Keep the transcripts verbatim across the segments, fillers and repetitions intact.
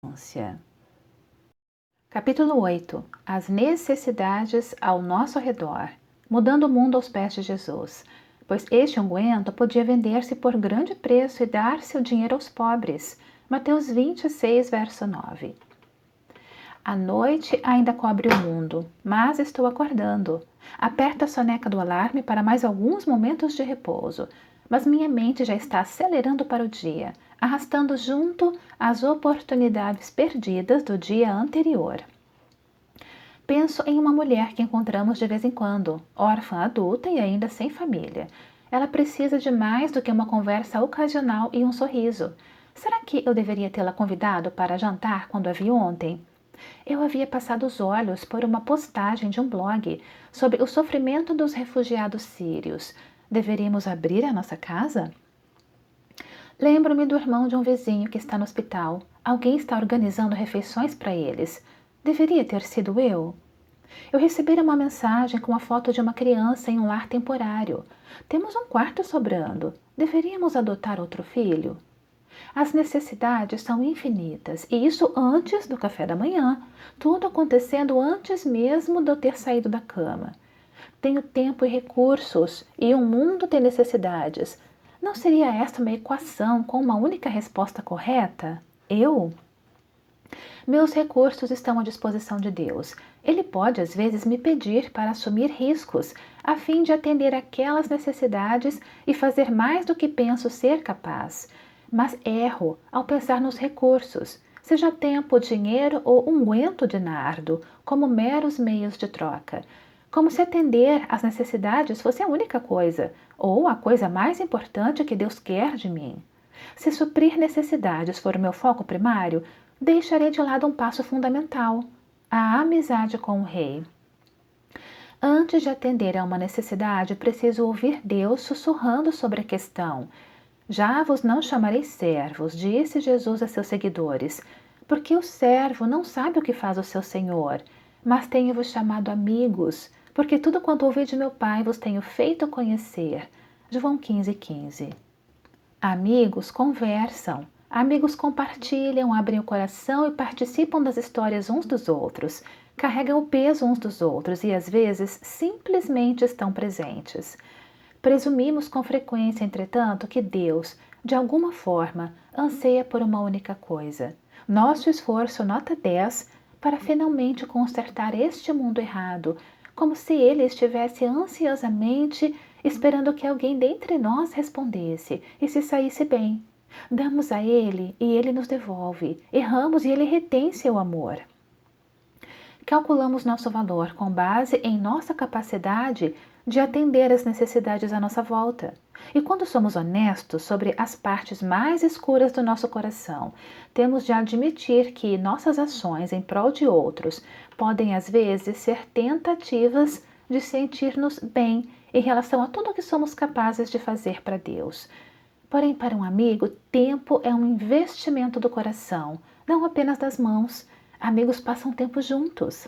Ânsia. Capítulo oito. As necessidades ao nosso redor, mudando o mundo aos pés de Jesus, pois este unguento podia vender-se por grande preço e dar-se o dinheiro aos pobres. Mateus vinte e seis, verso nove. A noite ainda cobre o mundo, mas estou acordando. Aperto a soneca do alarme para mais alguns momentos de repouso, mas minha mente já está acelerando para o dia, arrastando junto as oportunidades perdidas do dia anterior. Penso em uma mulher que encontramos de vez em quando, órfã adulta e ainda sem família. Ela precisa de mais do que uma conversa ocasional e um sorriso. Será que eu deveria tê-la convidado para jantar quando a vi ontem? Eu havia passado os olhos por uma postagem de um blog sobre o sofrimento dos refugiados sírios. Deveríamos abrir a nossa casa? Lembro-me do irmão de um vizinho que está no hospital. Alguém está organizando refeições para eles. Deveria ter sido eu? Eu recebi uma mensagem com a foto de uma criança em um lar temporário. Temos um quarto sobrando. Deveríamos adotar outro filho? As necessidades são infinitas, e isso antes do café da manhã, tudo acontecendo antes mesmo de eu ter saído da cama. Tenho tempo e recursos, e um mundo tem necessidades. Não seria esta uma equação com uma única resposta correta? Eu? Meus recursos estão à disposição de Deus. Ele pode, às vezes, me pedir para assumir riscos, a fim de atender aquelas necessidades e fazer mais do que penso ser capaz. Mas erro ao pensar nos recursos, seja tempo, dinheiro ou unguento de nardo, como meros meios de troca. Como se atender às necessidades fosse a única coisa, ou a coisa mais importante que Deus quer de mim. Se suprir necessidades for o meu foco primário, deixarei de lado um passo fundamental, a amizade com o Rei. Antes de atender a uma necessidade, preciso ouvir Deus sussurrando sobre a questão. Já vos não chamarei servos, disse Jesus a seus seguidores, porque o servo não sabe o que faz o seu senhor, mas tenho-vos chamado amigos, porque tudo quanto ouvi de meu Pai vos tenho feito conhecer. João quinze, quinze. Amigos conversam, amigos compartilham, abrem o coração e participam das histórias uns dos outros, carregam o peso uns dos outros e às vezes simplesmente estão presentes. Presumimos com frequência, entretanto, que Deus, de alguma forma, anseia por uma única coisa. Nosso esforço nota dez para finalmente consertar este mundo errado, como se ele estivesse ansiosamente esperando que alguém dentre nós respondesse e se saísse bem. Damos a ele e ele nos devolve. Erramos e ele retém seu amor. Calculamos nosso valor com base em nossa capacidade de atender às necessidades à nossa volta. E quando somos honestos sobre as partes mais escuras do nosso coração, temos de admitir que nossas ações em prol de outros podem às vezes ser tentativas de sentir-nos bem em relação a tudo o que somos capazes de fazer para Deus. Porém, para um amigo, tempo é um investimento do coração, não apenas das mãos. Amigos passam tempo juntos.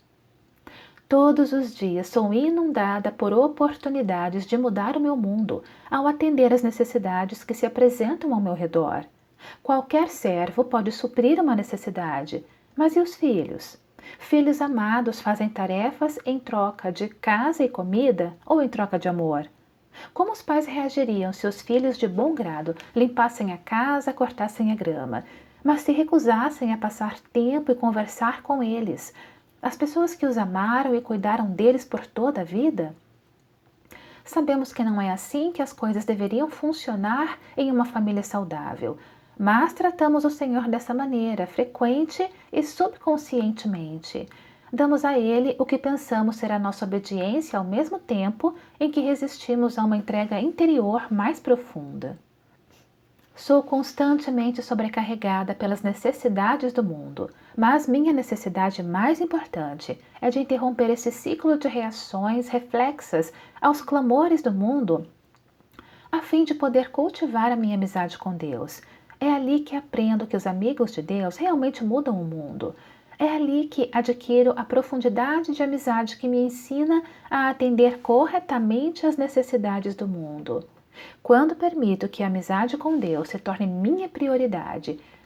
Todos os dias sou inundada por oportunidades de mudar o meu mundo ao atender às necessidades que se apresentam ao meu redor. Qualquer servo pode suprir uma necessidade, mas e os filhos? Filhos amados fazem tarefas em troca de casa e comida ou em troca de amor? Como os pais reagiriam se os filhos de bom grado limpassem a casa, cortassem a grama, mas se recusassem a passar tempo e conversar com eles? As pessoas que os amaram e cuidaram deles por toda a vida? Sabemos que não é assim que as coisas deveriam funcionar em uma família saudável, mas tratamos o Senhor dessa maneira, frequente e subconscientemente. Damos a Ele o que pensamos ser a nossa obediência ao mesmo tempo em que resistimos a uma entrega interior mais profunda. Sou constantemente sobrecarregada pelas necessidades do mundo, mas minha necessidade mais importante é de interromper esse ciclo de reações reflexas aos clamores do mundo, a fim de poder cultivar a minha amizade com Deus. É ali que aprendo que os amigos de Deus realmente mudam o mundo. É ali que adquiro a profundidade de amizade que me ensina a atender corretamente às necessidades do mundo. Quando permito que a amizade com Deus se torne minha prioridade,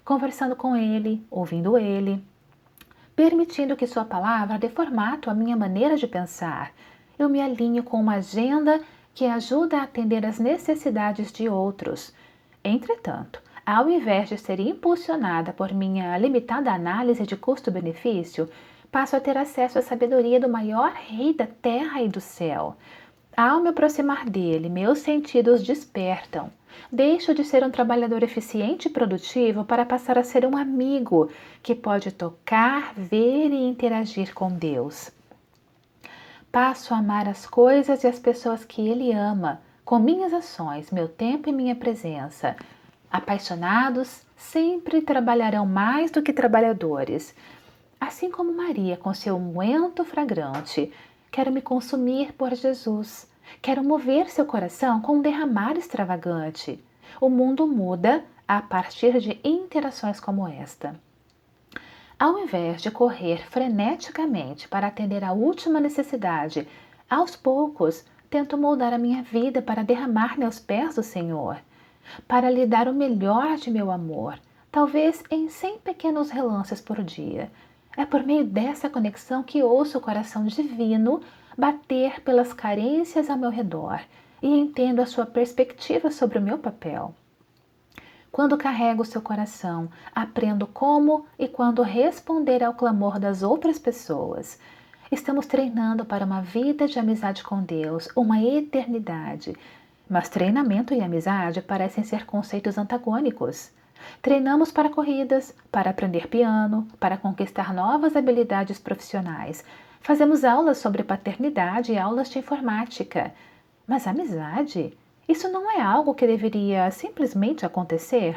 conversando com Ele, ouvindo Ele, permitindo que Sua palavra dê formato à minha maneira de pensar. Eu me alinho com uma agenda que ajuda a atender às necessidades de outros. Entretanto, ao invés de ser impulsionada por minha limitada análise de custo-benefício, passo a ter acesso à sabedoria do maior Rei da terra e do céu. Ao me aproximar dele, meus sentidos despertam. Deixo de ser um trabalhador eficiente e produtivo para passar a ser um amigo que pode tocar, ver e interagir com Deus. Passo a amar as coisas e as pessoas que Ele ama, com minhas ações, meu tempo e minha presença. Apaixonados sempre trabalharão mais do que trabalhadores. Assim como Maria com seu unguento fragrante, quero me consumir por Jesus. Quero mover seu coração com um derramar extravagante. O mundo muda a partir de interações como esta. Ao invés de correr freneticamente para atender à última necessidade, aos poucos tento moldar a minha vida para derramar-me aos pés do Senhor, para lhe dar o melhor de meu amor, talvez em cem pequenos relances por dia. É por meio dessa conexão que ouço o coração divino bater pelas carências ao meu redor e entendo a sua perspectiva sobre o meu papel. Quando carrego seu coração, aprendo como e quando responder ao clamor das outras pessoas. Estamos treinando para uma vida de amizade com Deus, uma eternidade. Mas treinamento e amizade parecem ser conceitos antagônicos. Treinamos para corridas, para aprender piano, para conquistar novas habilidades profissionais. Fazemos aulas sobre paternidade e aulas de informática. Mas amizade? Isso não é algo que deveria simplesmente acontecer?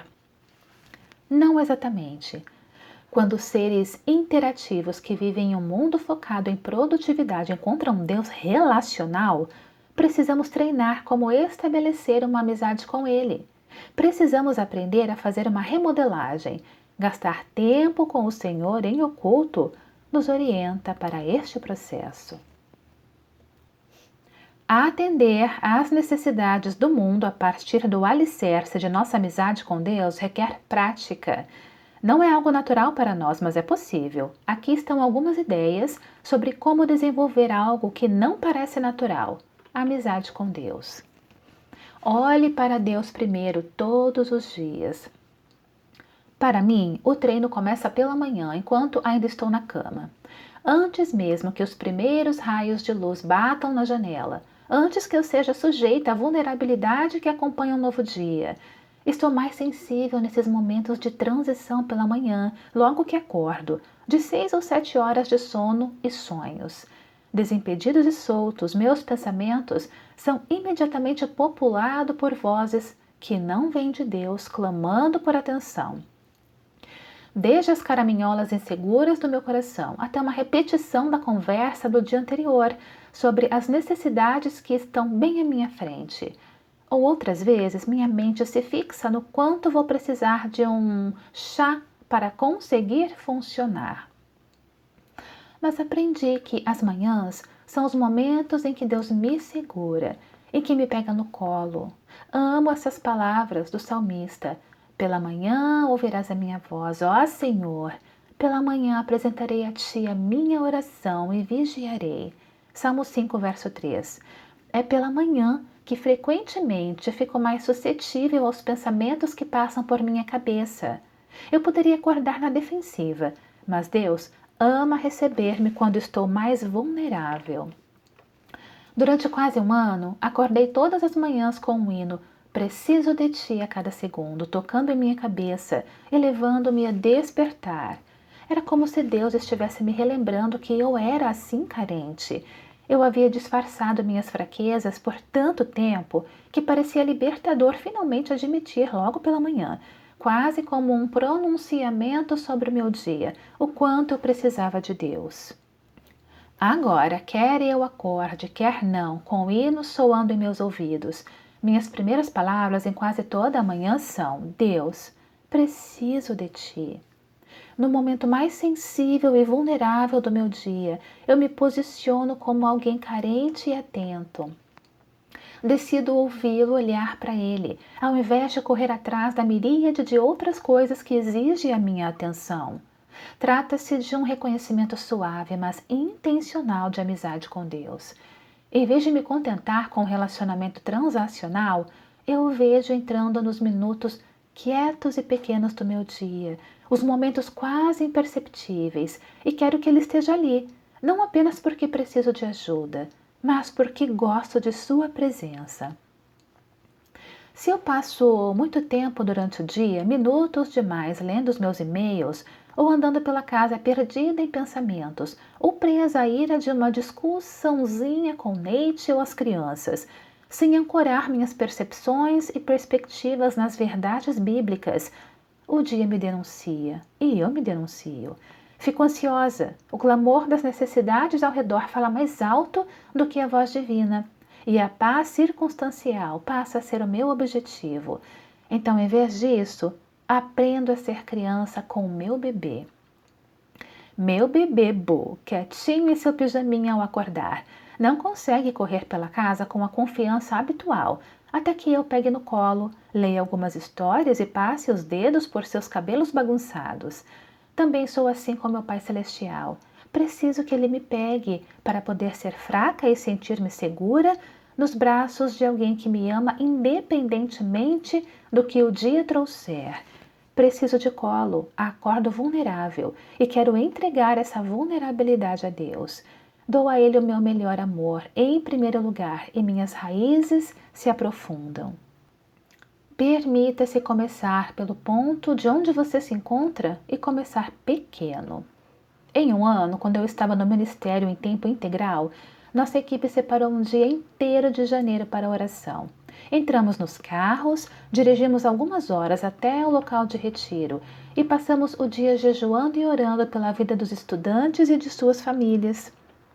Não exatamente. Quando seres interativos que vivem em um mundo focado em produtividade encontram um Deus relacional, precisamos treinar como estabelecer uma amizade com Ele. Precisamos aprender a fazer uma remodelagem. Gastar tempo com o Senhor em oculto nos orienta para este processo. Atender às necessidades do mundo a partir do alicerce de nossa amizade com Deus requer prática. Não é algo natural para nós, mas é possível. Aqui estão algumas ideias sobre como desenvolver algo que não parece natural: a amizade com Deus. Olhe para Deus primeiro todos os dias. Para mim, o treino começa pela manhã, enquanto ainda estou na cama. Antes mesmo que os primeiros raios de luz batam na janela, antes que eu seja sujeita à vulnerabilidade que acompanha um novo dia. Estou mais sensível nesses momentos de transição pela manhã, logo que acordo, de seis ou sete horas de sono e sonhos. Desimpedidos e soltos, meus pensamentos são imediatamente populados por vozes que não vêm de Deus, clamando por atenção. Desde as caraminholas inseguras do meu coração até uma repetição da conversa do dia anterior sobre as necessidades que estão bem à minha frente. Ou outras vezes minha mente se fixa no quanto vou precisar de um chá para conseguir funcionar. Mas aprendi que as manhãs são os momentos em que Deus me segura, em que me pega no colo. Amo essas palavras do salmista. Pela manhã ouvirás a minha voz, ó Senhor. Pela manhã apresentarei a Ti a minha oração e vigiarei. Salmo cinco, verso três. É pela manhã que frequentemente fico mais suscetível aos pensamentos que passam por minha cabeça. Eu poderia acordar na defensiva, mas Deus ama receber-me quando estou mais vulnerável. Durante quase um ano, acordei todas as manhãs com um hino Preciso de Ti a cada segundo, tocando em minha cabeça e levando-me a despertar. Era como se Deus estivesse me relembrando que eu era assim carente. Eu havia disfarçado minhas fraquezas por tanto tempo que parecia libertador finalmente admitir logo pela manhã, quase como um pronunciamento sobre o meu dia, o quanto eu precisava de Deus. Agora, quer eu acorde, quer não, com o hino soando em meus ouvidos, minhas primeiras palavras em quase toda a manhã são: Deus, preciso de Ti. No momento mais sensível e vulnerável do meu dia, eu me posiciono como alguém carente e atento. Decido ouvi-lo olhar para ele, ao invés de correr atrás da miríade de outras coisas que exigem a minha atenção. Trata-se de um reconhecimento suave, mas intencional de amizade com Deus. Em vez de me contentar com um relacionamento transacional, eu o vejo entrando nos minutos quietos e pequenos do meu dia, os momentos quase imperceptíveis, e quero que ele esteja ali, não apenas porque preciso de ajuda, mas porque gosto de sua presença. Se eu passo muito tempo durante o dia, minutos demais lendo os meus e-mails, ou andando pela casa perdida em pensamentos, ou presa à ira de uma discussãozinha com Nate ou as crianças, sem ancorar minhas percepções e perspectivas nas verdades bíblicas, o dia me denuncia, e eu me denuncio. Fico ansiosa, o clamor das necessidades ao redor fala mais alto do que a voz divina, e a paz circunstancial passa a ser o meu objetivo. Então, em vez disso, aprendo a ser criança com o meu bebê. Meu bebê Bo, quietinho em seu pijaminha ao acordar, não consegue correr pela casa com a confiança habitual, até que eu pegue no colo, leia algumas histórias e passe os dedos por seus cabelos bagunçados. Também sou assim com meu Pai Celestial. Preciso que Ele me pegue para poder ser fraca e sentir-me segura nos braços de alguém que me ama independentemente do que o dia trouxer. Preciso de colo, acordo vulnerável e quero entregar essa vulnerabilidade a Deus. Dou a Ele o meu melhor amor em primeiro lugar e minhas raízes se aprofundam. Permita-se começar pelo ponto de onde você se encontra e começar pequeno. Em um ano, quando eu estava no ministério em tempo integral, nossa equipe separou um dia inteiro de janeiro para a oração. Entramos nos carros, dirigimos algumas horas até o local de retiro e passamos o dia jejuando e orando pela vida dos estudantes e de suas famílias.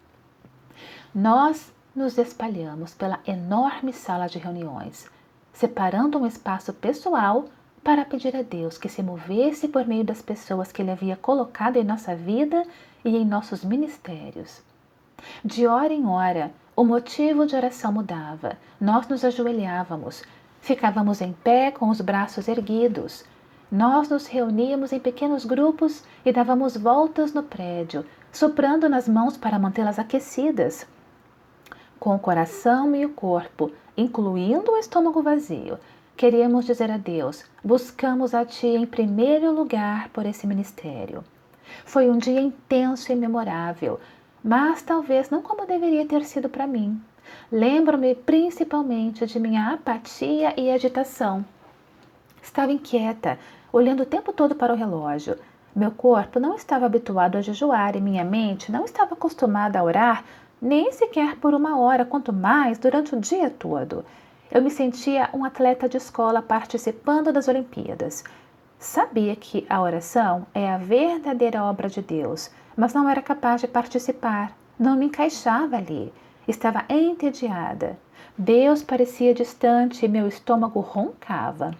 Nós nos espalhamos pela enorme sala de reuniões, separando um espaço pessoal para pedir a Deus que se movesse por meio das pessoas que Ele havia colocado em nossa vida e em nossos ministérios. De hora em hora, o motivo de oração mudava. Nós nos ajoelhávamos, ficávamos em pé com os braços erguidos. Nós nos reuníamos em pequenos grupos e dávamos voltas no prédio, soprando nas mãos para mantê-las aquecidas. Com o coração e o corpo, incluindo o estômago vazio, queríamos dizer a Deus: buscamos a Ti em primeiro lugar por esse ministério. Foi um dia intenso e memorável, mas talvez não como deveria ter sido para mim. Lembro-me principalmente de minha apatia e agitação. Estava inquieta, olhando o tempo todo para o relógio. Meu corpo não estava habituado a jejuar e minha mente não estava acostumada a orar nem sequer por uma hora, quanto mais durante o dia todo. Eu me sentia um atleta de escola participando das Olimpíadas. Sabia que a oração é a verdadeira obra de Deus, mas não era capaz de participar. Não me encaixava ali. Estava entediada. Deus parecia distante e meu estômago roncava.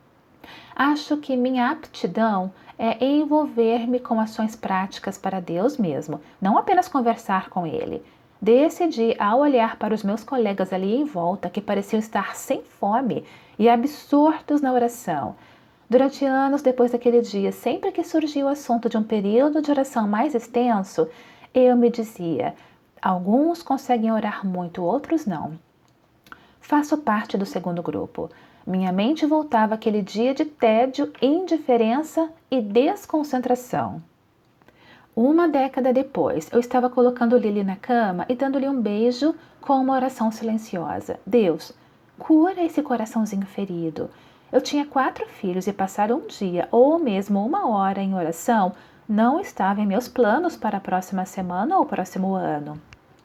Acho que minha aptidão é envolver-me com ações práticas para Deus mesmo, não apenas conversar com Ele. Decidi, ao olhar para os meus colegas ali em volta, que pareciam estar sem fome e absortos na oração. Durante anos depois daquele dia, sempre que surgia o assunto de um período de oração mais extenso, eu me dizia: alguns conseguem orar muito, outros não. Faço parte do segundo grupo. Minha mente voltava àquele dia de tédio, indiferença e desconcentração. Uma década depois, eu estava colocando Lily na cama e dando-lhe um beijo com uma oração silenciosa. Deus, cura esse coraçãozinho ferido. Eu tinha quatro filhos e passar um dia ou mesmo uma hora em oração não estava em meus planos para a próxima semana ou próximo ano.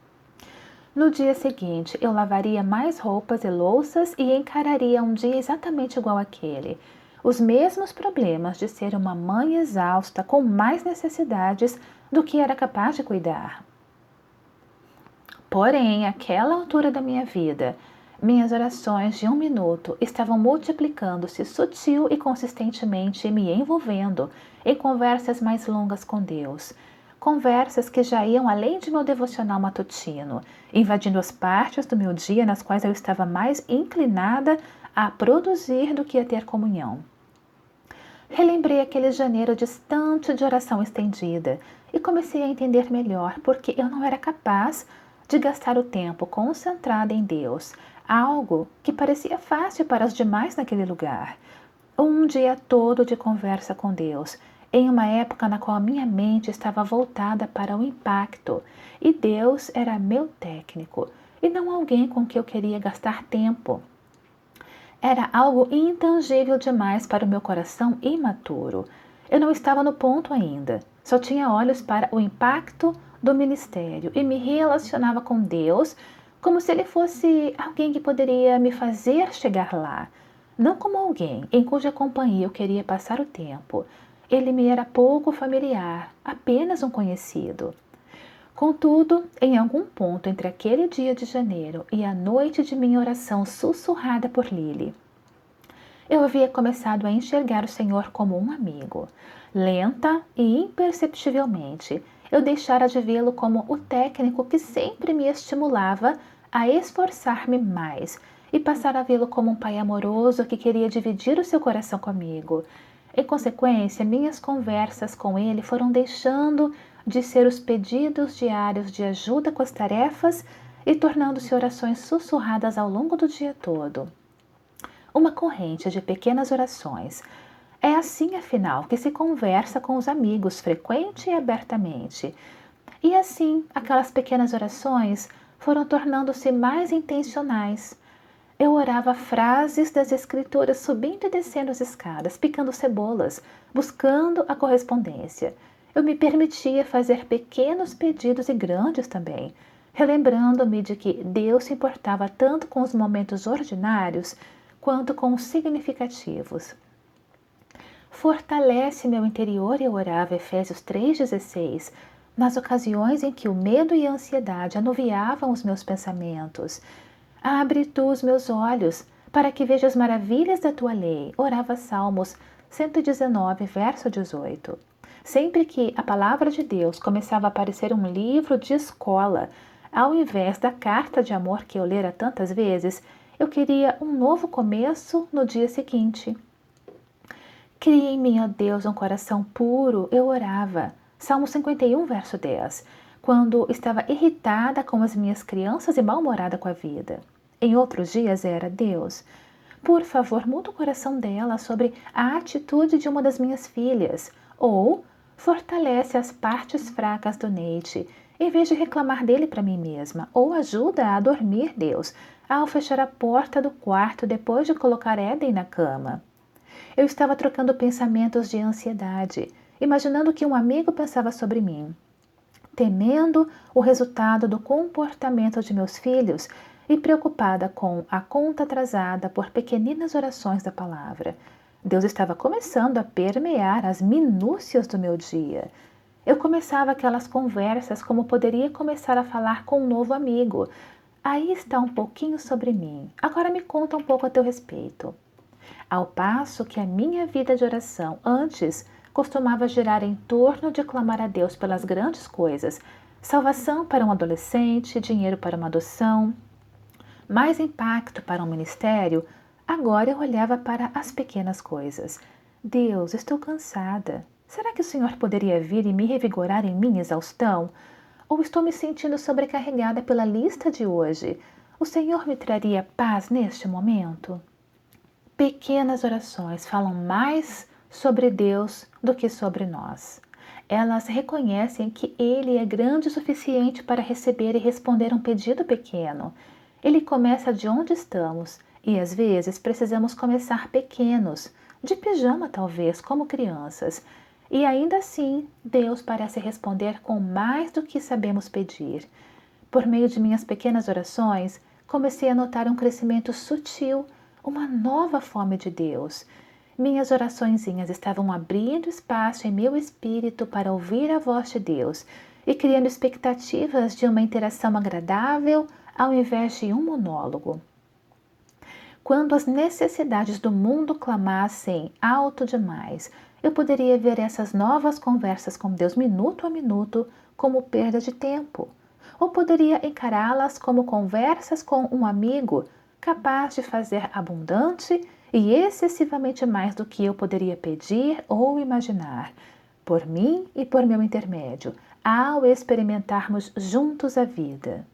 No dia seguinte, eu lavaria mais roupas e louças e encararia um dia exatamente igual àquele. Os mesmos problemas de ser uma mãe exausta com mais necessidades do que era capaz de cuidar. Porém, àquela altura da minha vida, minhas orações de um minuto estavam multiplicando-se sutil e consistentemente e me envolvendo em conversas mais longas com Deus. conversas que já iam além de meu devocional matutino, invadindo as partes do meu dia nas quais eu estava mais inclinada a produzir do que a ter comunhão. Relembrei aquele janeiro distante de oração estendida e comecei a entender melhor porque eu não era capaz de gastar o tempo concentrada em Deus, algo que parecia fácil para os demais naquele lugar. Um dia todo de conversa com Deus, em uma época na qual a minha mente estava voltada para o impacto, e Deus era meu técnico, e não alguém com quem eu queria gastar tempo. Era algo intangível demais para o meu coração imaturo. Eu não estava no ponto ainda, só tinha olhos para o impacto do ministério e me relacionava com Deus como se ele fosse alguém que poderia me fazer chegar lá, não como alguém em cuja companhia eu queria passar o tempo. Ele me era pouco familiar, apenas um conhecido. Contudo, em algum ponto entre aquele dia de janeiro e a noite de minha oração sussurrada por Lily, eu havia começado a enxergar o Senhor como um amigo. Lenta e imperceptivelmente, eu deixara de vê-lo como o técnico que sempre me estimulava a esforçar-me mais e passara a vê-lo como um pai amoroso que queria dividir o seu coração comigo. Em consequência, minhas conversas com ele foram deixando de ser os pedidos diários de ajuda com as tarefas e tornando-se orações sussurradas ao longo do dia todo. Uma corrente de pequenas orações. É assim, afinal, que se conversa com os amigos, frequente e abertamente. E assim, aquelas pequenas orações foram tornando-se mais intencionais. Eu orava frases das escrituras subindo e descendo as escadas, picando cebolas, buscando a correspondência. Eu me permitia fazer pequenos pedidos e grandes também, relembrando-me de que Deus se importava tanto com os momentos ordinários quanto com os significativos. Fortalece meu interior, eu orava Efésios três dezesseis, nas ocasiões em que o medo e a ansiedade anuviavam os meus pensamentos. Abre tu os meus olhos, para que veja as maravilhas da tua lei, orava Salmos cento e dezenove, verso dezoito. Sempre que a palavra de Deus começava a parecer um livro de escola, ao invés da carta de amor que eu lera tantas vezes, eu queria um novo começo no dia seguinte. Cria em mim, ó Deus, um coração puro, eu orava. Salmo cinquenta e um, verso dez, quando estava irritada com as minhas crianças e mal-humorada com a vida. Em outros dias era, Deus, por favor, muda o coração dela sobre a atitude de uma das minhas filhas, ou fortalece as partes fracas do Nate, em vez de reclamar dele para mim mesma, ou ajuda a dormir, Deus, ao fechar a porta do quarto depois de colocar Eden na cama. Eu estava trocando pensamentos de ansiedade, imaginando que um amigo pensava sobre mim, temendo o resultado do comportamento de meus filhos e preocupada com a conta atrasada por pequeninas orações da palavra. Deus estava começando a permear as minúcias do meu dia. Eu começava aquelas conversas como poderia começar a falar com um novo amigo. Aí está um pouquinho sobre mim. Agora me conta um pouco a teu respeito. Ao passo que a minha vida de oração antes costumava girar em torno de clamar a Deus pelas grandes coisas, salvação para um adolescente, dinheiro para uma adoção, mais impacto para um ministério, agora eu olhava para as pequenas coisas. Deus, estou cansada. Será que o Senhor poderia vir e me revigorar em minha exaustão? Ou estou me sentindo sobrecarregada pela lista de hoje? O Senhor me traria paz neste momento? Pequenas orações falam mais sobre Deus do que sobre nós. Elas reconhecem que Ele é grande o suficiente para receber e responder um pedido pequeno. Ele começa de onde estamos e às vezes precisamos começar pequenos, de pijama talvez, como crianças. E ainda assim, Deus parece responder com mais do que sabemos pedir. Por meio de minhas pequenas orações, comecei a notar um crescimento sutil, uma nova fome de Deus. Minhas oraçõezinhas estavam abrindo espaço em meu espírito para ouvir a voz de Deus e criando expectativas de uma interação agradável ao invés de um monólogo. Quando as necessidades do mundo clamassem alto demais, eu poderia ver essas novas conversas com Deus minuto a minuto como perda de tempo, ou poderia encará-las como conversas com um amigo capaz de fazer abundante e excessivamente mais do que eu poderia pedir ou imaginar, por mim e por meu intermédio, ao experimentarmos juntos a vida.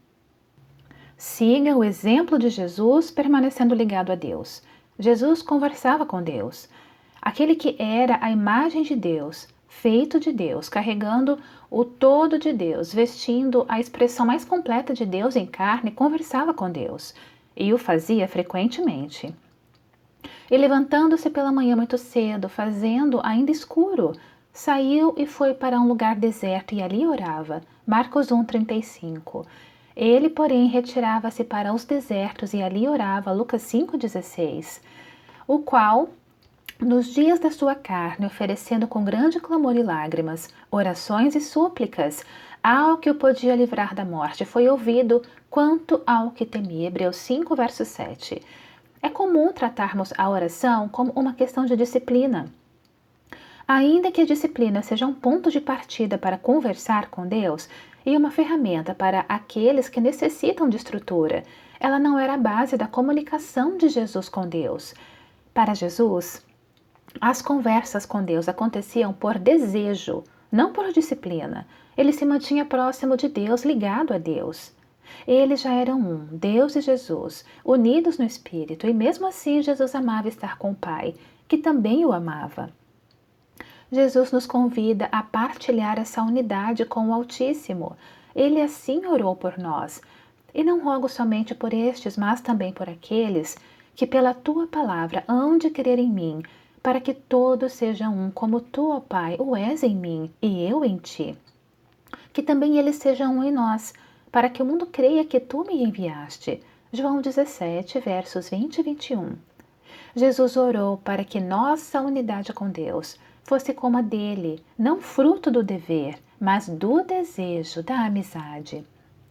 Siga o exemplo de Jesus permanecendo ligado a Deus. Jesus conversava com Deus. Aquele que era a imagem de Deus, feito de Deus, carregando o todo de Deus, vestindo a expressão mais completa de Deus em carne, conversava com Deus, e o fazia frequentemente. E levantando-se pela manhã muito cedo, fazendo ainda escuro, saiu e foi para um lugar deserto e ali orava. Marcos um, trinta e cinco. Ele, porém, retirava-se para os desertos e ali orava. Lucas cinco, dezesseis. O qual, nos dias da sua carne, oferecendo com grande clamor e lágrimas, orações e súplicas, ao que o podia livrar da morte, foi ouvido quanto ao que temia. Hebreus cinco, verso sete. É comum tratarmos a oração como uma questão de disciplina. Ainda que a disciplina seja um ponto de partida para conversar com Deus e uma ferramenta para aqueles que necessitam de estrutura, ela não era a base da comunicação de Jesus com Deus. Para Jesus, as conversas com Deus aconteciam por desejo, não por disciplina. Ele se mantinha próximo de Deus, ligado a Deus. Eles já eram um, Deus e Jesus, unidos no Espírito, e mesmo assim Jesus amava estar com o Pai, que também o amava. Jesus nos convida a partilhar essa unidade com o Altíssimo. Ele assim orou por nós. E não rogo somente por estes, mas também por aqueles que pela Tua palavra hão de crer em mim, para que todos sejam um, como Tu, ó Pai, o és em mim e eu em Ti. Que também eles sejam um em nós, para que o mundo creia que Tu me enviaste. João dezessete, versos vinte e vinte e um. Jesus orou para que nossa unidade com Deus fosse como a dele, não fruto do dever, mas do desejo, da amizade.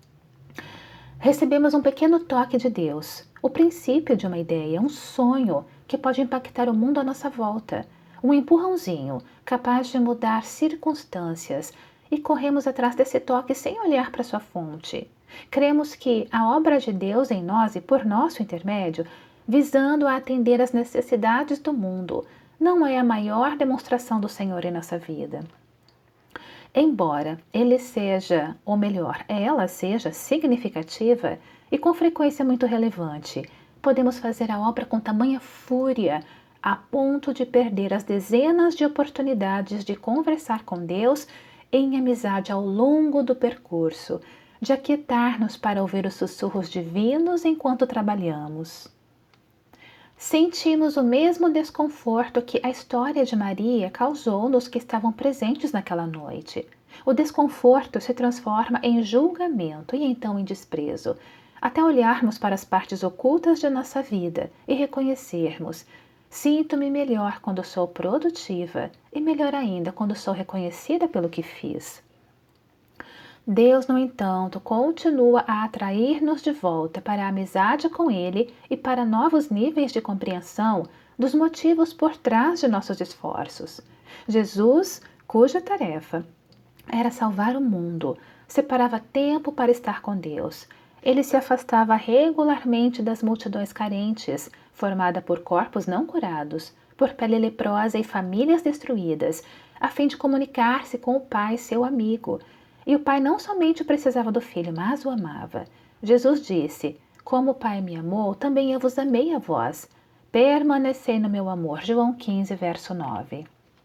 Recebemos um pequeno toque de Deus, o princípio de uma ideia, um sonho que pode impactar o mundo à nossa volta, um empurrãozinho capaz de mudar circunstâncias, e corremos atrás desse toque sem olhar para sua fonte. Cremos que a obra de Deus em nós e por nosso intermédio, visando a atender às necessidades do mundo, não é a maior demonstração do Senhor em nossa vida. Embora ele seja, ou melhor, ela seja significativa e com frequência muito relevante, podemos fazer a obra com tamanha fúria, a ponto de perder as dezenas de oportunidades de conversar com Deus em amizade ao longo do percurso, de aquietar-nos para ouvir os sussurros divinos enquanto trabalhamos. Sentimos o mesmo desconforto que a história de Maria causou nos que estavam presentes naquela noite. O desconforto se transforma em julgamento e então em desprezo, até olharmos para as partes ocultas de nossa vida e reconhecermos: sinto-me melhor quando sou produtiva e melhor ainda quando sou reconhecida pelo que fiz. Deus, no entanto, continua a atrair-nos de volta para a amizade com Ele e para novos níveis de compreensão dos motivos por trás de nossos esforços. Jesus, cuja tarefa era salvar o mundo, separava tempo para estar com Deus. Ele se afastava regularmente das multidões carentes, formada por corpos não curados, por pele leprosa e famílias destruídas, a fim de comunicar-se com o Pai, seu amigo. E o Pai não somente precisava do Filho, mas o amava. Jesus disse: como o Pai me amou, também eu vos amei a vós. Permanecei no meu amor. João quinze, verso nove.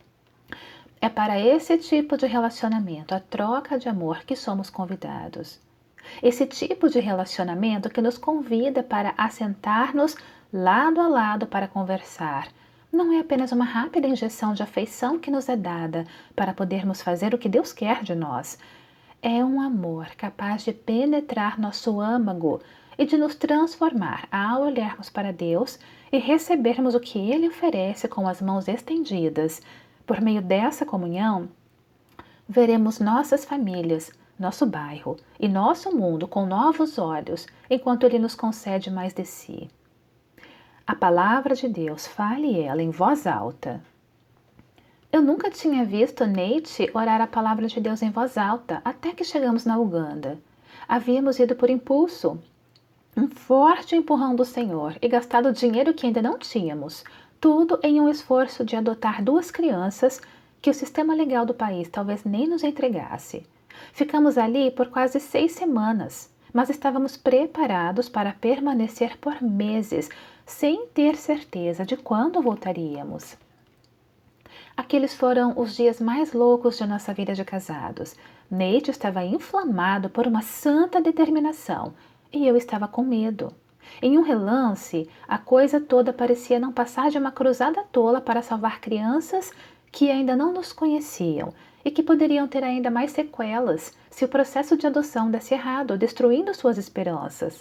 É para esse tipo de relacionamento, a troca de amor, que somos convidados. Esse tipo de relacionamento que nos convida para assentar-nos lado a lado para conversar. Não é apenas uma rápida injeção de afeição que nos é dada para podermos fazer o que Deus quer de nós. É um amor capaz de penetrar nosso âmago e de nos transformar ao olharmos para Deus e recebermos o que Ele oferece com as mãos estendidas. Por meio dessa comunhão, veremos nossas famílias, nosso bairro e nosso mundo com novos olhos, enquanto Ele nos concede mais de si. A palavra de Deus, fale ela em voz alta. Eu nunca tinha visto Nate orar a palavra de Deus em voz alta, até que chegamos na Uganda. Havíamos ido por impulso, um forte empurrão do Senhor e gastado dinheiro que ainda não tínhamos, tudo em um esforço de adotar duas crianças que o sistema legal do país talvez nem nos entregasse. Ficamos ali por quase seis semanas, mas estávamos preparados para permanecer por meses, sem ter certeza de quando voltaríamos. Aqueles foram os dias mais loucos de nossa vida de casados. Nate estava inflamado por uma santa determinação e eu estava com medo. Em um relance, a coisa toda parecia não passar de uma cruzada tola para salvar crianças que ainda não nos conheciam e que poderiam ter ainda mais sequelas se o processo de adoção desse errado, destruindo suas esperanças.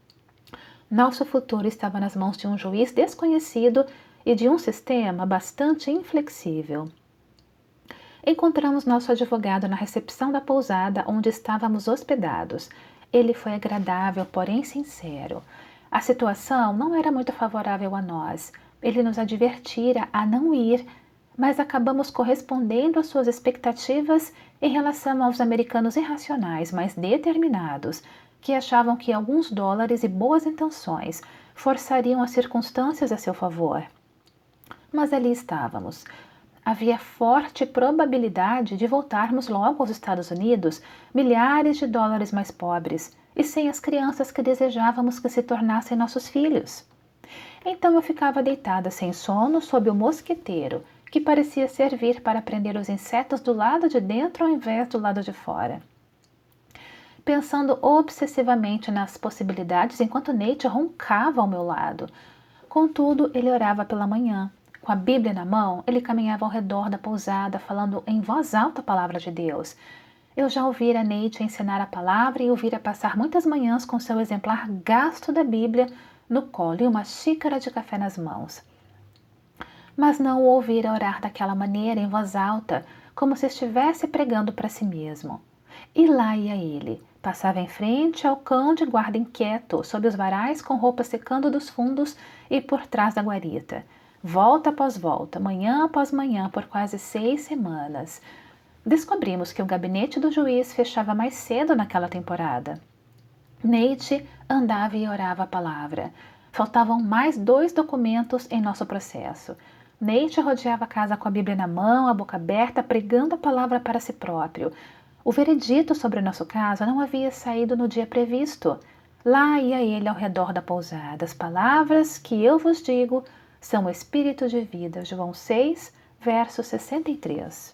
Nosso futuro estava nas mãos de um juiz desconhecido e de um sistema bastante inflexível. Encontramos nosso advogado na recepção da pousada onde estávamos hospedados. Ele foi agradável, porém sincero. A situação não era muito favorável a nós. Ele nos advertira a não ir, mas acabamos correspondendo às suas expectativas em relação aos americanos irracionais, mas determinados, que achavam que alguns dólares e boas intenções forçariam as circunstâncias a seu favor. Mas ali estávamos. Havia forte probabilidade de voltarmos logo aos Estados Unidos, milhares de dólares mais pobres, e sem as crianças que desejávamos que se tornassem nossos filhos. Então eu ficava deitada sem sono sob o mosqueteiro, que parecia servir para prender os insetos do lado de dentro ao invés do lado de fora. Pensando obsessivamente nas possibilidades enquanto Nate roncava ao meu lado. Contudo, ele orava pela manhã. Com a Bíblia na mão, ele caminhava ao redor da pousada, falando em voz alta a palavra de Deus. Eu já ouvira Nate ensinar a palavra e ouvira passar muitas manhãs com seu exemplar gasto da Bíblia no colo e uma xícara de café nas mãos. Mas não o ouvira orar daquela maneira, em voz alta, como se estivesse pregando para si mesmo. E lá ia ele, passava em frente ao cão de guarda inquieto, sob os varais com roupa secando dos fundos e por trás da guarita. Volta após volta, manhã após manhã, por quase seis semanas. Descobrimos que o gabinete do juiz fechava mais cedo naquela temporada. Nate andava e orava a palavra. Faltavam mais dois documentos em nosso processo. Nate rodeava a casa com a Bíblia na mão, a boca aberta, pregando a palavra para si próprio. O veredito sobre o nosso caso não havia saído no dia previsto. Lá ia ele ao redor da pousada. As palavras que eu vos digo são o espírito de vida. João seis, verso sessenta e três.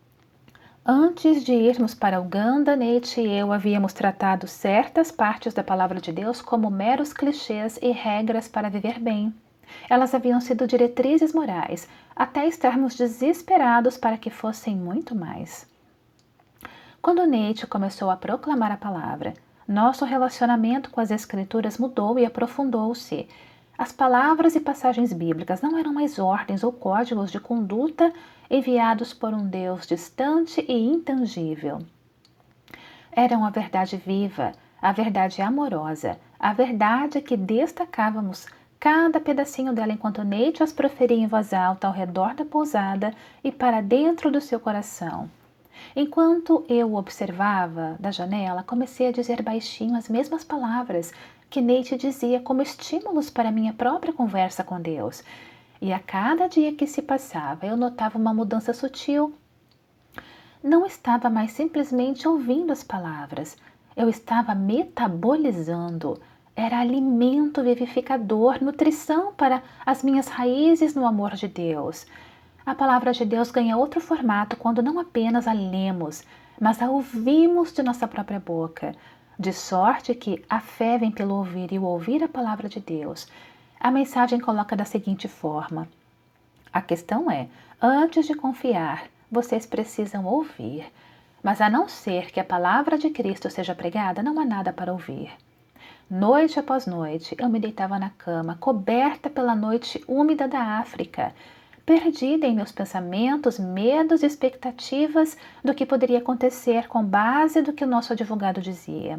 Antes de irmos para Uganda, Nate e eu havíamos tratado certas partes da palavra de Deus como meros clichês e regras para viver bem. Elas haviam sido diretrizes morais, até estarmos desesperados para que fossem muito mais. Quando Nate começou a proclamar a palavra, nosso relacionamento com as Escrituras mudou e aprofundou-se. As palavras e passagens bíblicas não eram mais ordens ou códigos de conduta enviados por um Deus distante e intangível. Eram a verdade viva, a verdade amorosa, a verdade que destacávamos cada pedacinho dela enquanto Nate as proferia em voz alta ao redor da pousada e para dentro do seu coração. Enquanto eu o observava da janela, comecei a dizer baixinho as mesmas palavras que Nate dizia como estímulos para minha própria conversa com Deus. E a cada dia que se passava, eu notava uma mudança sutil. Não estava mais simplesmente ouvindo as palavras, eu estava metabolizando. Era alimento vivificador, nutrição para as minhas raízes no amor de Deus. A palavra de Deus ganha outro formato quando não apenas a lemos, mas a ouvimos de nossa própria boca. De sorte que a fé vem pelo ouvir e o ouvir a palavra de Deus. A mensagem coloca da seguinte forma: a questão é, antes de confiar, vocês precisam ouvir. Mas a não ser que a palavra de Cristo seja pregada, não há nada para ouvir. Noite após noite, eu me deitava na cama, coberta pela noite úmida da África, perdida em meus pensamentos, medos e expectativas do que poderia acontecer com base do que o nosso advogado dizia.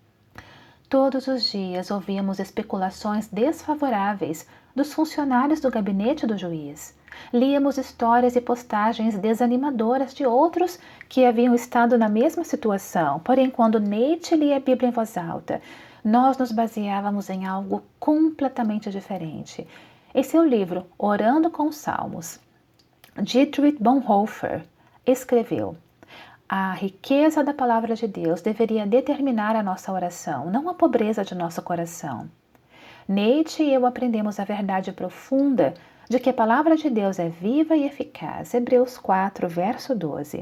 Todos os dias ouvíamos especulações desfavoráveis dos funcionários do gabinete do juiz. Líamos histórias e postagens desanimadoras de outros que haviam estado na mesma situação, porém, quando Nate lia a Bíblia em voz alta, nós nos baseávamos em algo completamente diferente. Em seu livro Orando com os Salmos, Dietrich Bonhoeffer escreveu: a riqueza da palavra de Deus deveria determinar a nossa oração, não a pobreza de nosso coração. Nate e eu aprendemos a verdade profunda de que a palavra de Deus é viva e eficaz. Hebreus quatro, verso doze.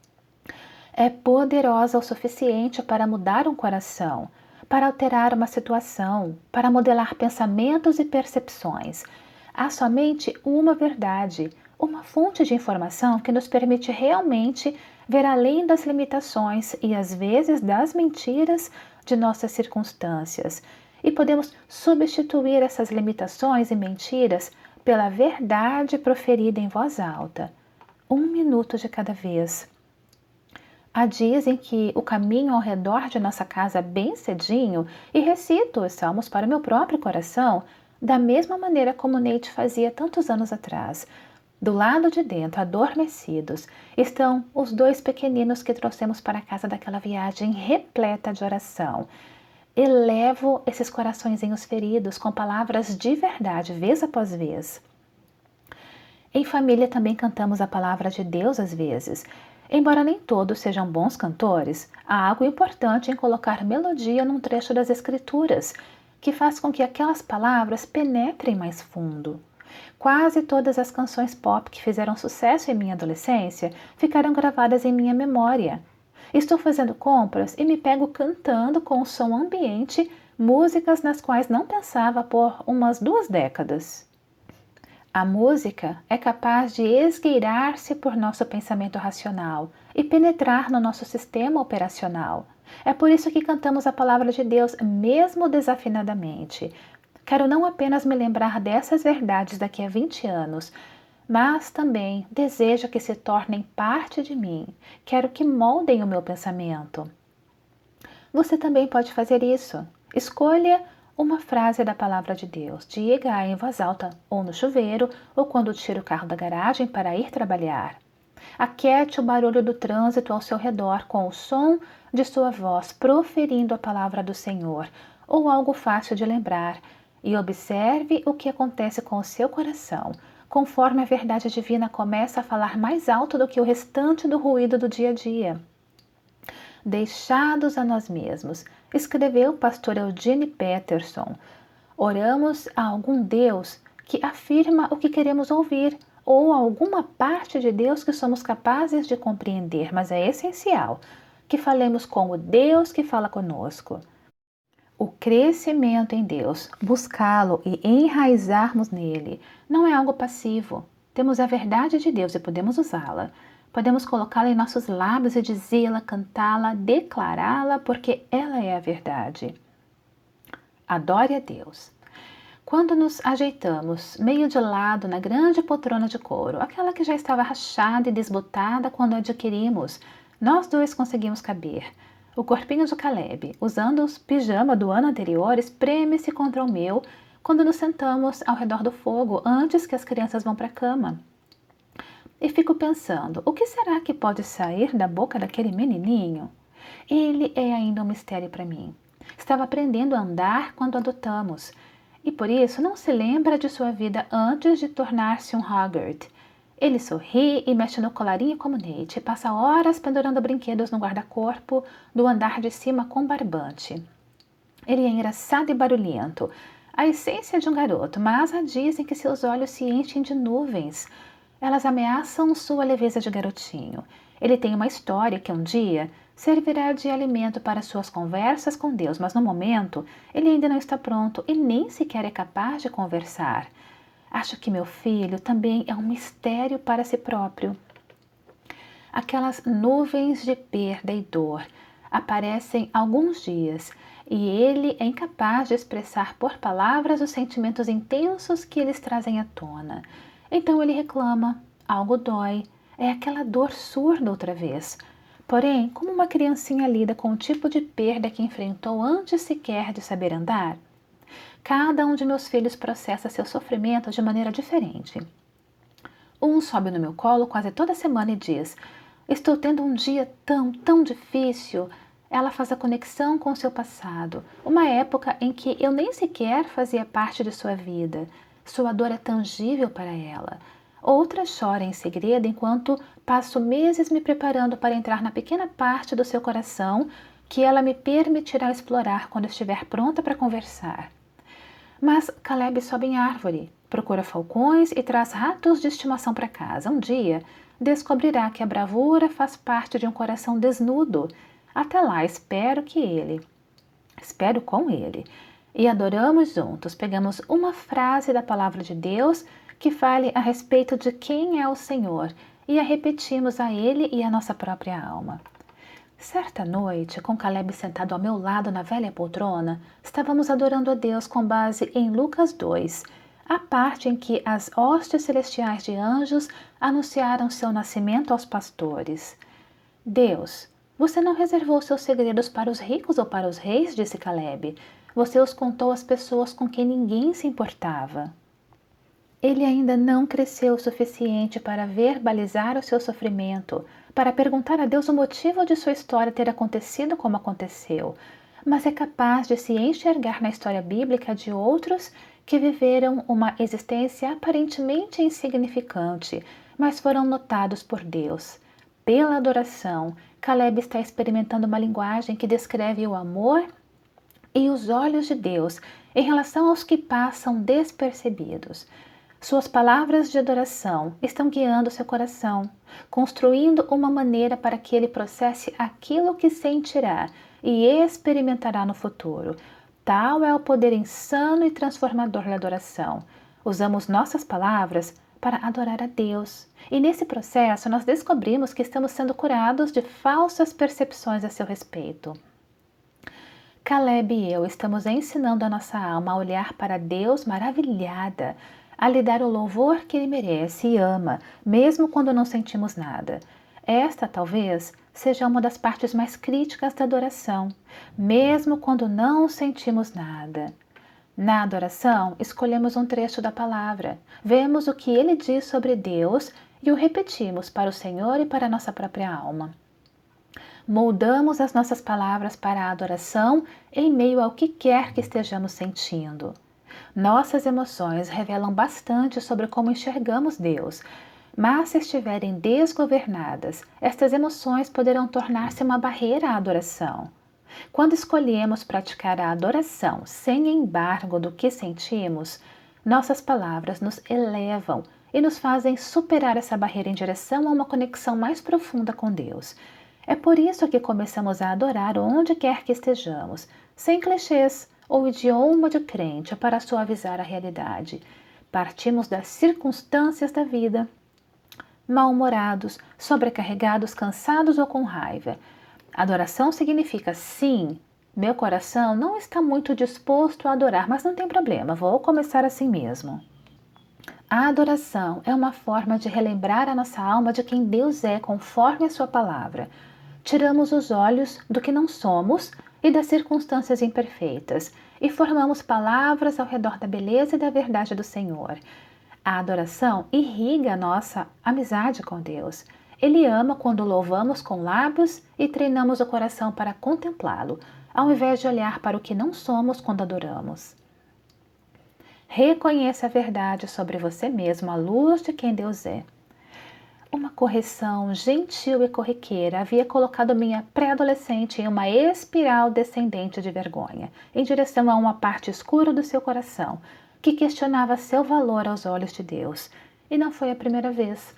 É poderosa o suficiente para mudar um coração, para alterar uma situação, para modelar pensamentos e percepções. Há somente uma verdade, uma fonte de informação que nos permite realmente ver além das limitações e às vezes das mentiras de nossas circunstâncias. E podemos substituir essas limitações e mentiras pela verdade proferida em voz alta, um minuto de cada vez. Há dias em que o caminho ao redor de nossa casa bem cedinho e recito os salmos para o meu próprio coração, da mesma maneira como Nate fazia tantos anos atrás. Do lado de dentro, adormecidos, estão os dois pequeninos que trouxemos para casa daquela viagem repleta de oração. Elevo esses coraçõezinhos feridos com palavras de verdade, vez após vez. Em família também cantamos a palavra de Deus às vezes. Embora nem todos sejam bons cantores, há algo importante em colocar melodia num trecho das Escrituras, que faz com que aquelas palavras penetrem mais fundo. Quase todas as canções pop que fizeram sucesso em minha adolescência ficaram gravadas em minha memória. Estou fazendo compras e me pego cantando com o som ambiente músicas nas quais não pensava por umas duas décadas. A música é capaz de esgueirar-se por nosso pensamento racional e penetrar no nosso sistema operacional. É por isso que cantamos a palavra de Deus mesmo desafinadamente. Quero não apenas me lembrar dessas verdades daqui a vinte anos, mas também desejo que se tornem parte de mim. Quero que moldem o meu pensamento. Você também pode fazer isso. Escolha uma frase da palavra de Deus. Diga em voz alta, ou no chuveiro, ou quando tira o carro da garagem para ir trabalhar. Aquiete o barulho do trânsito ao seu redor com o som de sua voz, proferindo a palavra do Senhor, ou algo fácil de lembrar, e observe o que acontece com o seu coração, conforme a verdade divina começa a falar mais alto do que o restante do ruído do dia a dia. Deixados a nós mesmos, escreveu o pastor Eugene Peterson, oramos a algum Deus que afirma o que queremos ouvir, ou a alguma parte de Deus que somos capazes de compreender, mas é essencial que falemos com o Deus que fala conosco. O crescimento em Deus, buscá-lo e enraizarmos nele, não é algo passivo. Temos a verdade de Deus e podemos usá-la. Podemos colocá-la em nossos lábios e dizê-la, cantá-la, declará-la, porque ela é a verdade. Adore a Deus. Quando nos ajeitamos, meio de lado na grande poltrona de couro, aquela que já estava rachada e desbotada quando a adquirimos, nós dois conseguimos caber. O corpinho de Caleb, usando os pijama do ano anterior, espreme-se contra o meu quando nos sentamos ao redor do fogo antes que as crianças vão para a cama. E fico pensando, o que será que pode sair da boca daquele menininho? Ele é ainda um mistério para mim. Estava aprendendo a andar quando adotamos, e por isso não se lembra de sua vida antes de tornar-se um Hoggart. Ele sorri e mexe no colarinho como Nate, e passa horas pendurando brinquedos no guarda-corpo do andar de cima com barbante. Ele é engraçado e barulhento, a essência de um garoto, mas há dias em que seus olhos se enchem de nuvens. Elas ameaçam sua leveza de garotinho. Ele tem uma história que um dia servirá de alimento para suas conversas com Deus, mas no momento ele ainda não está pronto e nem sequer é capaz de conversar. Acho que meu filho também é um mistério para si próprio. Aquelas nuvens de perda e dor aparecem alguns dias e ele é incapaz de expressar por palavras os sentimentos intensos que eles trazem à tona. Então ele reclama, algo dói, é aquela dor surda outra vez. Porém, como uma criancinha lida com o tipo de perda que enfrentou antes sequer de saber andar? Cada um de meus filhos processa seu sofrimento de maneira diferente. Um sobe no meu colo quase toda semana e diz: estou tendo um dia tão, tão difícil. Ela faz a conexão com o seu passado, uma época em que eu nem sequer fazia parte de sua vida. Sua dor é tangível para ela. Outra chora em segredo enquanto passo meses me preparando para entrar na pequena parte do seu coração que ela me permitirá explorar quando estiver pronta para conversar. Mas Caleb sobe em árvore, procura falcões e traz ratos de estimação para casa. Um dia, descobrirá que a bravura faz parte de um coração desnudo. Até lá, espero que ele, espero com ele. E adoramos juntos, pegamos uma frase da palavra de Deus que fale a respeito de quem é o Senhor e a repetimos a ele e a nossa própria alma. Certa noite, com Caleb sentado ao meu lado na velha poltrona, estávamos adorando a Deus com base em Lucas dois, a parte em que as hostes celestiais de anjos anunciaram seu nascimento aos pastores. Deus, você não reservou seus segredos para os ricos ou para os reis, disse Caleb. Você os contou às pessoas com quem ninguém se importava. Ele ainda não cresceu o suficiente para verbalizar o seu sofrimento, para perguntar a Deus o motivo de sua história ter acontecido como aconteceu, mas é capaz de se enxergar na história bíblica de outros que viveram uma existência aparentemente insignificante, mas foram notados por Deus. Pela adoração, Caleb está experimentando uma linguagem que descreve o amor e os olhos de Deus em relação aos que passam despercebidos. Suas palavras de adoração estão guiando seu coração, construindo uma maneira para que ele processe aquilo que sentirá e experimentará no futuro. Tal é o poder insano e transformador da adoração. Usamos nossas palavras para adorar a Deus. E nesse processo nós descobrimos que estamos sendo curados de falsas percepções a seu respeito. Caleb e eu estamos ensinando a nossa alma a olhar para Deus maravilhada, a lhe dar o louvor que ele merece e ama, mesmo quando não sentimos nada. Esta, talvez, seja uma das partes mais críticas da adoração, mesmo quando não sentimos nada. Na adoração, escolhemos um trecho da palavra, vemos o que ele diz sobre Deus e o repetimos para o Senhor e para a nossa própria alma. Moldamos as nossas palavras para a adoração em meio ao que quer que estejamos sentindo. Nossas emoções revelam bastante sobre como enxergamos Deus, mas se estiverem desgovernadas, estas emoções poderão tornar-se uma barreira à adoração. Quando escolhemos praticar a adoração sem embargo do que sentimos, nossas palavras nos elevam e nos fazem superar essa barreira em direção a uma conexão mais profunda com Deus. É por isso que começamos a adorar onde quer que estejamos, sem clichês ou idioma de crente para suavizar a realidade. Partimos das circunstâncias da vida, mal-humorados, sobrecarregados, cansados ou com raiva. Adoração significa sim, meu coração não está muito disposto a adorar, mas não tem problema, vou começar assim mesmo. A adoração é uma forma de relembrar a nossa alma de quem Deus é conforme a sua palavra. Tiramos os olhos do que não somos e das circunstâncias imperfeitas, e formamos palavras ao redor da beleza e da verdade do Senhor. A adoração irriga a nossa amizade com Deus. Ele ama quando louvamos com lábios e treinamos o coração para contemplá-lo, ao invés de olhar para o que não somos quando adoramos. Reconheça a verdade sobre você mesmo à luz de quem Deus é. Uma correção gentil e corriqueira havia colocado minha pré-adolescente em uma espiral descendente de vergonha, em direção a uma parte escura do seu coração, que questionava seu valor aos olhos de Deus. E não foi a primeira vez.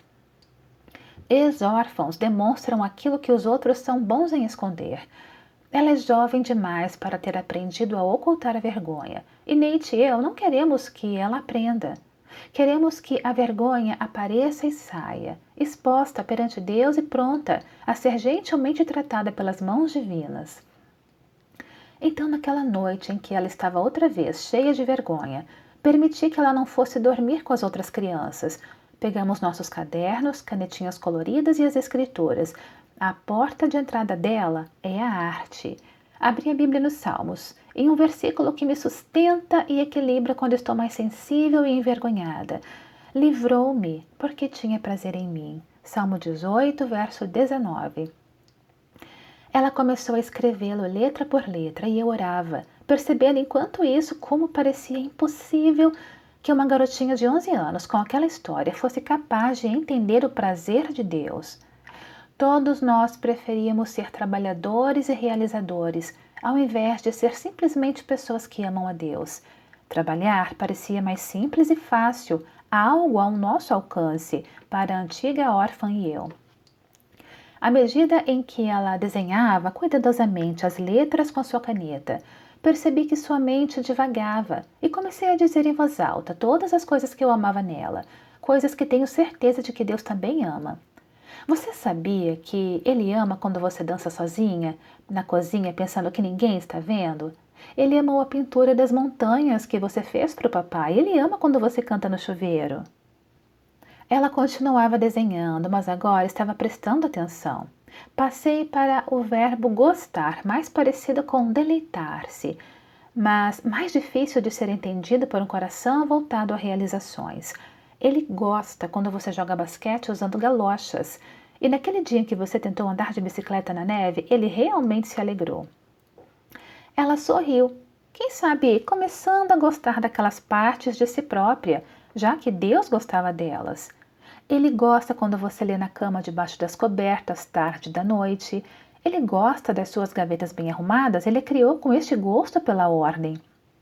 Ex-órfãos demonstram aquilo que os outros são bons em esconder. Ela é jovem demais para ter aprendido a ocultar a vergonha, e Nate e eu não queremos que ela aprenda. Queremos que a vergonha apareça e saia, exposta perante Deus e pronta a ser gentilmente tratada pelas mãos divinas. Então, naquela noite em que ela estava outra vez cheia de vergonha, permiti que ela não fosse dormir com as outras crianças. Pegamos nossos cadernos, canetinhas coloridas e as escrituras. A porta de entrada dela é a arte. Abri a Bíblia nos Salmos, em um versículo que me sustenta e equilibra quando estou mais sensível e envergonhada. Livrou-me, porque tinha prazer em mim. Salmo dezoito, verso dezenove. Ela começou a escrevê-lo letra por letra e eu orava, percebendo enquanto isso como parecia impossível que uma garotinha de onze anos com aquela história fosse capaz de entender o prazer de Deus. Todos nós preferíamos ser trabalhadores e realizadores, ao invés de ser simplesmente pessoas que amam a Deus. Trabalhar parecia mais simples e fácil, algo ao nosso alcance, para a antiga órfã e eu. À medida em que ela desenhava cuidadosamente as letras com sua caneta, percebi que sua mente divagava e comecei a dizer em voz alta todas as coisas que eu amava nela, coisas que tenho certeza de que Deus também ama. Você sabia que Ele ama quando você dança sozinha, na cozinha, pensando que ninguém está vendo? Ele amou a pintura das montanhas que você fez para o papai. Ele ama quando você canta no chuveiro. Ela continuava desenhando, mas agora estava prestando atenção. Passei para o verbo gostar, mais parecido com deleitar-se, mas mais difícil de ser entendido por um coração voltado a realizações. Ele gosta quando você joga basquete usando galochas. E naquele dia em que você tentou andar de bicicleta na neve, ele realmente se alegrou. Ela sorriu, quem sabe começando a gostar daquelas partes de si própria, já que Deus gostava delas. Ele gosta quando você lê na cama debaixo das cobertas, tarde da noite. Ele gosta das suas gavetas bem arrumadas, ele criou com este gosto pela ordem.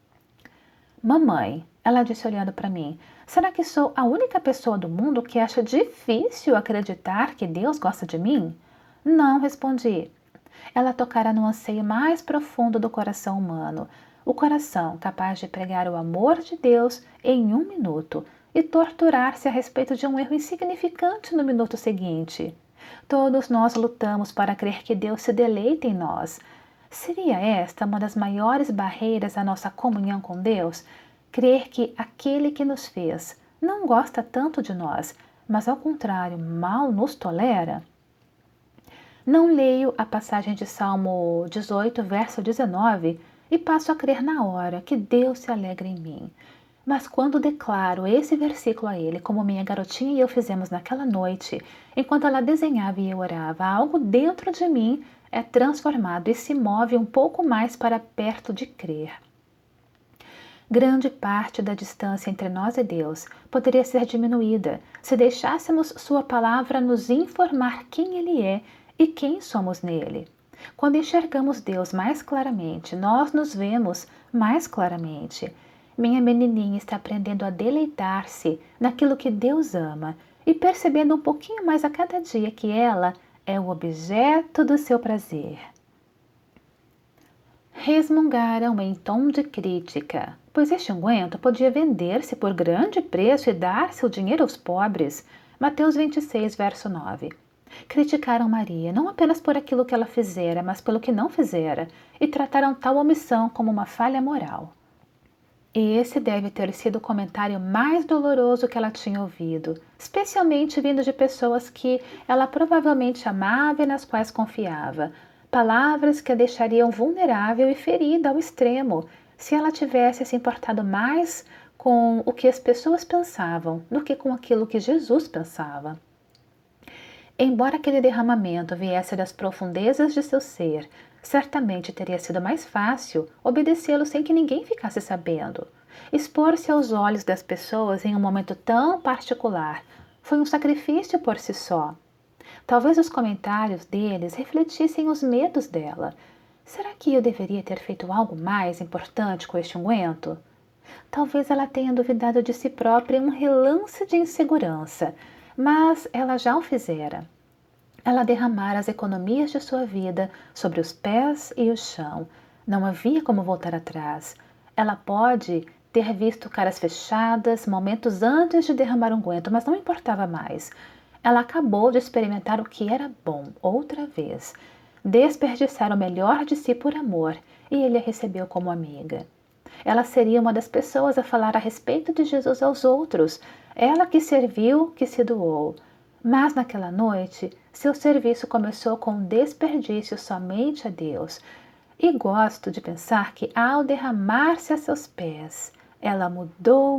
Mamãe, ela disse olhando para mim, será que sou a única pessoa do mundo que acha difícil acreditar que Deus gosta de mim? Não, respondi. Ela tocara no anseio mais profundo do coração humano, o coração capaz de pregar o amor de Deus em um minuto e torturar-se a respeito de um erro insignificante no minuto seguinte. Todos nós lutamos para crer que Deus se deleita em nós. Seria esta uma das maiores barreiras à nossa comunhão com Deus? Crer que aquele que nos fez não gosta tanto de nós, mas ao contrário, mal nos tolera? Não leio a passagem de Salmo dezoito, verso dezenove, e passo a crer na hora que Deus se alegra em mim. Mas quando declaro esse versículo a ele, como minha garotinha e eu fizemos naquela noite, enquanto ela desenhava e eu orava, algo dentro de mim é transformado e se move um pouco mais para perto de crer. Grande parte da distância entre nós e Deus poderia ser diminuída se deixássemos sua palavra nos informar quem Ele é e quem somos nele. Quando enxergamos Deus mais claramente, nós nos vemos mais claramente. Minha menininha está aprendendo a deleitar-se naquilo que Deus ama e percebendo um pouquinho mais a cada dia que ela é o objeto do seu prazer. Resmungaram em tom de crítica, pois este unguento podia vender-se por grande preço e dar-se o dinheiro aos pobres. Mateus vinte e seis, verso nove. Criticaram Maria, não apenas por aquilo que ela fizera, mas pelo que não fizera, e trataram tal omissão como uma falha moral. E esse deve ter sido o comentário mais doloroso que ela tinha ouvido, especialmente vindo de pessoas que ela provavelmente amava e nas quais confiava. Palavras que a deixariam vulnerável e ferida ao extremo, se ela tivesse se importado mais com o que as pessoas pensavam do que com aquilo que Jesus pensava. Embora aquele derramamento viesse das profundezas de seu ser, certamente teria sido mais fácil obedecê-lo sem que ninguém ficasse sabendo. Expor-se aos olhos das pessoas em um momento tão particular foi um sacrifício por si só. Talvez os comentários deles refletissem os medos dela. Será que eu deveria ter feito algo mais importante com este unguento? Talvez ela tenha duvidado de si própria em um relance de insegurança, mas ela já o fizera. Ela derramara as economias de sua vida sobre os pés e o chão. Não havia como voltar atrás. Ela pode ter visto caras fechadas momentos antes de derramar unguento, mas não importava mais. Ela acabou de experimentar o que era bom outra vez. Desperdiçar o melhor de si por amor, e ele a recebeu como amiga. Ela seria uma das pessoas a falar a respeito de Jesus aos outros, ela que serviu, que se doou. Mas naquela noite, seu serviço começou com um desperdício somente a Deus. E gosto de pensar que ao derramar-se a seus pés, ela mudou